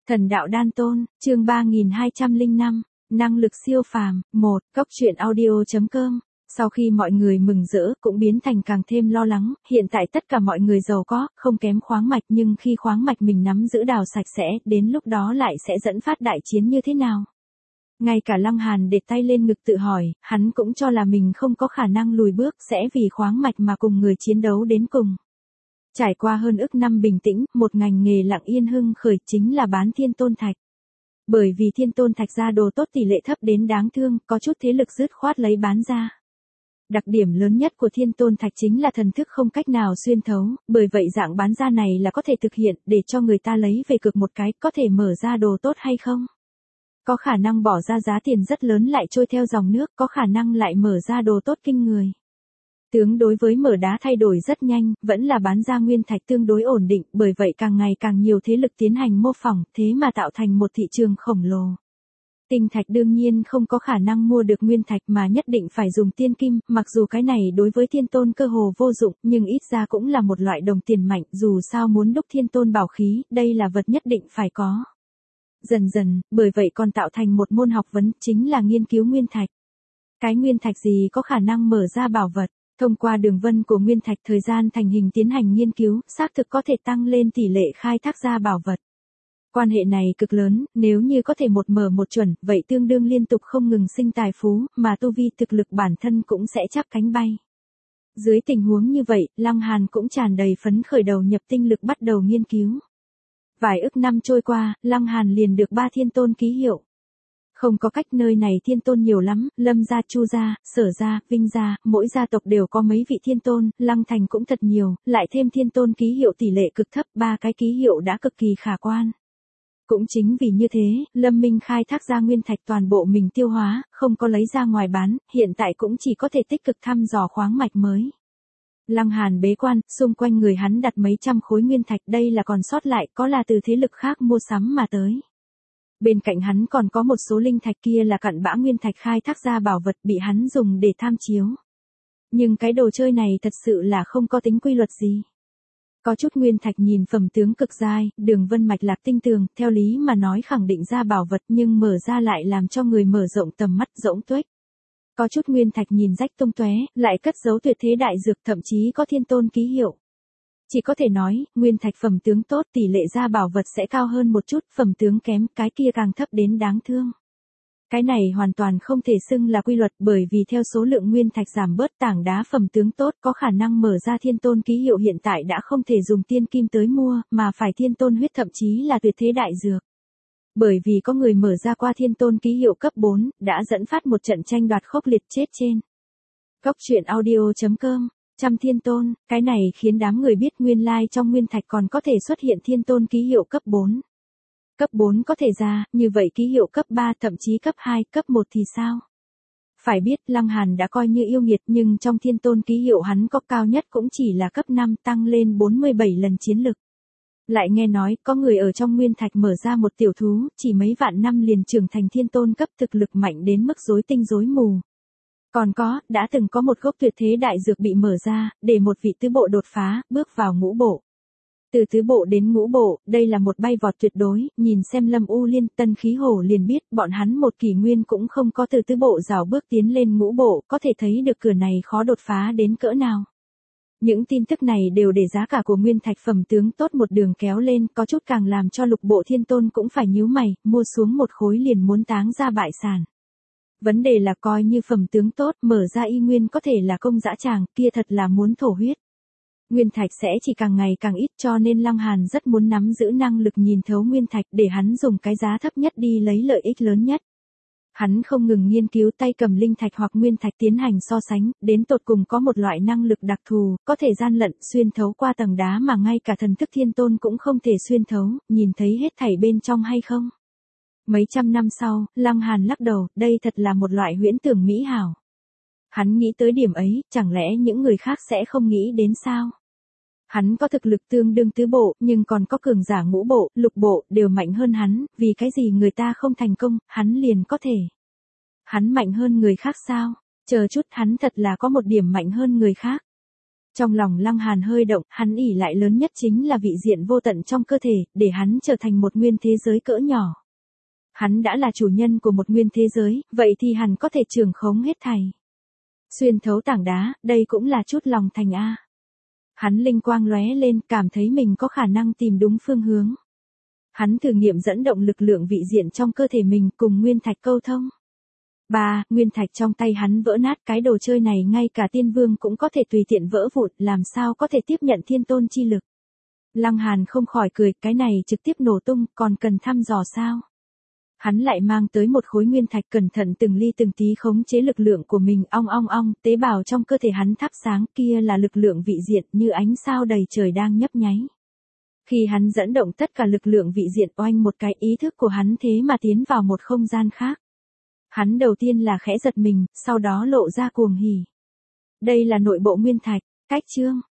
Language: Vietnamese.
Thần đạo đan tôn, chương 3205, năng lực siêu phàm, 1, Cốc truyện audio.com. Sau khi mọi người mừng rỡ cũng biến thành càng thêm lo lắng, hiện tại tất cả mọi người giàu có, không kém khoáng mạch, nhưng khi khoáng mạch mình nắm giữ đào sạch sẽ, đến lúc đó lại sẽ dẫn phát đại chiến như thế nào? Ngay cả Lăng Hàn để tay lên ngực tự hỏi, hắn cũng cho là mình không có khả năng lùi bước, sẽ vì khoáng mạch mà cùng người chiến đấu đến cùng. Trải qua hơn ức năm bình tĩnh, một ngành nghề lặng yên hưng khởi chính là bán thiên tôn thạch. Bởi vì thiên tôn thạch ra đồ tốt tỷ lệ thấp đến đáng thương, có chút thế lực dứt khoát lấy bán ra. Đặc điểm lớn nhất của thiên tôn thạch chính là thần thức không cách nào xuyên thấu, bởi vậy dạng bán ra này là có thể thực hiện để cho người ta lấy về cược một cái, có thể mở ra đồ tốt hay không? Có khả năng bỏ ra giá tiền rất lớn lại trôi theo dòng nước, có khả năng lại mở ra đồ tốt kinh người. Tướng đối với mở đá thay đổi rất nhanh, vẫn là bán ra nguyên thạch tương đối ổn định, bởi vậy càng ngày càng nhiều thế lực tiến hành mô phỏng, thế mà tạo thành một thị trường khổng lồ. Tinh thạch đương nhiên không có khả năng mua được nguyên thạch mà nhất định phải dùng tiên kim, mặc dù cái này đối với thiên tôn cơ hồ vô dụng, nhưng ít ra cũng là một loại đồng tiền mạnh, dù sao muốn đúc thiên tôn bảo khí, đây là vật nhất định phải có. Dần dần, bởi vậy còn tạo thành một môn học vấn, chính là nghiên cứu nguyên thạch. Cái nguyên thạch gì có khả năng mở ra bảo vật? Thông qua đường vân của nguyên thạch thời gian thành hình tiến hành nghiên cứu, xác thực có thể tăng lên tỷ lệ khai thác ra bảo vật. Quan hệ này cực lớn, nếu như có thể một mở một chuẩn, vậy tương đương liên tục không ngừng sinh tài phú, mà tu vi thực lực bản thân cũng sẽ chắp cánh bay. Dưới tình huống như vậy, Lăng Hàn cũng tràn đầy phấn khởi đầu nhập tinh lực bắt đầu nghiên cứu. Vài ức năm trôi qua, Lăng Hàn liền được 3 thiên tôn ký hiệu. Không có cách, nơi này thiên tôn nhiều lắm, Lâm gia, Chu gia, Sở gia, Vinh gia, mỗi gia tộc đều có mấy vị thiên tôn, Lăng Thành cũng thật nhiều, lại thêm thiên tôn ký hiệu tỷ lệ cực thấp, 3 cái ký hiệu đã cực kỳ khả quan. Cũng chính vì như thế, Lâm Minh khai thác ra nguyên thạch toàn bộ mình tiêu hóa, không có lấy ra ngoài bán, hiện tại cũng chỉ có thể tích cực thăm dò khoáng mạch mới. Lăng Hàn bế quan, xung quanh người hắn đặt mấy trăm khối nguyên thạch, đây là còn sót lại, có là từ thế lực khác mua sắm mà tới. Bên cạnh hắn còn có một số linh thạch, kia là cặn bã nguyên thạch khai thác ra bảo vật bị hắn dùng để tham chiếu. Nhưng cái đồ chơi này thật sự là không có tính quy luật gì. Có chút nguyên thạch nhìn phẩm tướng cực dai, đường vân mạch lạc tinh tường, theo lý mà nói khẳng định ra bảo vật, nhưng mở ra lại làm cho người mở rộng tầm mắt, rỗng tuếch. Có chút nguyên thạch nhìn rách tung tóe, lại cất giấu tuyệt thế đại dược, thậm chí có thiên tôn ký hiệu. Chỉ có thể nói, nguyên thạch phẩm tướng tốt tỷ lệ ra bảo vật sẽ cao hơn một chút, phẩm tướng kém, cái kia càng thấp đến đáng thương. Cái này hoàn toàn không thể xưng là quy luật, bởi vì theo số lượng nguyên thạch giảm bớt, tảng đá phẩm tướng tốt có khả năng mở ra thiên tôn ký hiệu hiện tại đã không thể dùng tiên kim tới mua, mà phải thiên tôn huyết, thậm chí là tuyệt thế đại dược. Bởi vì có người mở ra qua thiên tôn ký hiệu cấp 4, đã dẫn phát một trận tranh đoạt khốc liệt chết trên. Cốc truyện audio.com. Trăm thiên tôn, cái này khiến đám người biết nguyên lai trong nguyên thạch còn có thể xuất hiện thiên tôn ký hiệu cấp 4. Cấp 4 có thể ra, như vậy ký hiệu cấp 3, thậm chí cấp 2, cấp 1 thì sao? Phải biết Lăng Hàn đã coi như yêu nghiệt, nhưng trong thiên tôn ký hiệu hắn có cao nhất cũng chỉ là cấp 5, tăng lên 47 lần chiến lực. Lại nghe nói, có người ở trong nguyên thạch mở ra một tiểu thú, chỉ mấy vạn năm liền trưởng thành thiên tôn cấp, thực lực mạnh đến mức rối tinh rối mù. Còn có, đã từng có một gốc tuyệt thế đại dược bị mở ra, để một vị tứ bộ đột phá, bước vào ngũ bộ. Từ tứ bộ đến ngũ bộ, đây là một bay vọt tuyệt đối, nhìn xem Lâm U Liên, Tân Khí Hổ liền biết, bọn hắn một kỷ nguyên cũng không có từ tứ bộ rào bước tiến lên ngũ bộ, có thể thấy được cửa này khó đột phá đến cỡ nào. Những tin tức này đều để giá cả của nguyên thạch phẩm tướng tốt một đường kéo lên, có chút càng làm cho lục bộ thiên tôn cũng phải nhíu mày, mua xuống một khối liền muốn táng ra bại sản. Vấn đề là coi như phẩm tướng tốt, mở ra y nguyên có thể là công dã tràng, kia thật là muốn thổ huyết. Nguyên thạch sẽ chỉ càng ngày càng ít, cho nên Lăng Hàn rất muốn nắm giữ năng lực nhìn thấu nguyên thạch để hắn dùng cái giá thấp nhất đi lấy lợi ích lớn nhất. Hắn không ngừng nghiên cứu, tay cầm linh thạch hoặc nguyên thạch tiến hành so sánh, đến tột cùng có một loại năng lực đặc thù, có thể gian lận xuyên thấu qua tầng đá mà ngay cả thần thức thiên tôn cũng không thể xuyên thấu, nhìn thấy hết thảy bên trong hay không. Mấy trăm năm sau, Lăng Hàn lắc đầu, đây thật là một loại huyễn tưởng mỹ hảo. Hắn nghĩ tới điểm ấy, chẳng lẽ những người khác sẽ không nghĩ đến sao? Hắn có thực lực tương đương tứ bộ, nhưng còn có cường giả ngũ bộ, lục bộ, đều mạnh hơn hắn, vì cái gì người ta không thành công, hắn liền có thể. Hắn mạnh hơn người khác sao? Chờ chút, hắn thật là có một điểm mạnh hơn người khác. Trong lòng Lăng Hàn hơi động, hắn ỷ lại lớn nhất chính là vị diện vô tận trong cơ thể, để hắn trở thành một nguyên thế giới cỡ nhỏ. Hắn đã là chủ nhân của một nguyên thế giới, vậy thì hắn có thể trưởng khống hết thảy. Xuyên thấu tảng đá, đây cũng là chút lòng thành a. Hắn linh quang lóe lên, cảm thấy mình có khả năng tìm đúng phương hướng. Hắn thử nghiệm dẫn động lực lượng vị diện trong cơ thể mình cùng nguyên thạch câu thông. Nguyên thạch trong tay hắn vỡ nát, cái đồ chơi này ngay cả tiên vương cũng có thể tùy tiện vỡ vụn, làm sao có thể tiếp nhận thiên tôn chi lực. Lăng Hàn không khỏi cười, cái này trực tiếp nổ tung, còn cần thăm dò sao? Hắn lại mang tới một khối nguyên thạch, cẩn thận từng ly từng tí khống chế lực lượng của mình, ong, tế bào trong cơ thể hắn thắp sáng, kia là lực lượng vị diện như ánh sao đầy trời đang nhấp nháy. Khi hắn dẫn động tất cả lực lượng vị diện, oanh một cái, ý thức của hắn thế mà tiến vào một không gian khác. Hắn đầu tiên là khẽ giật mình, sau đó lộ ra cuồng hỉ. Đây là nội bộ nguyên thạch, cách chương.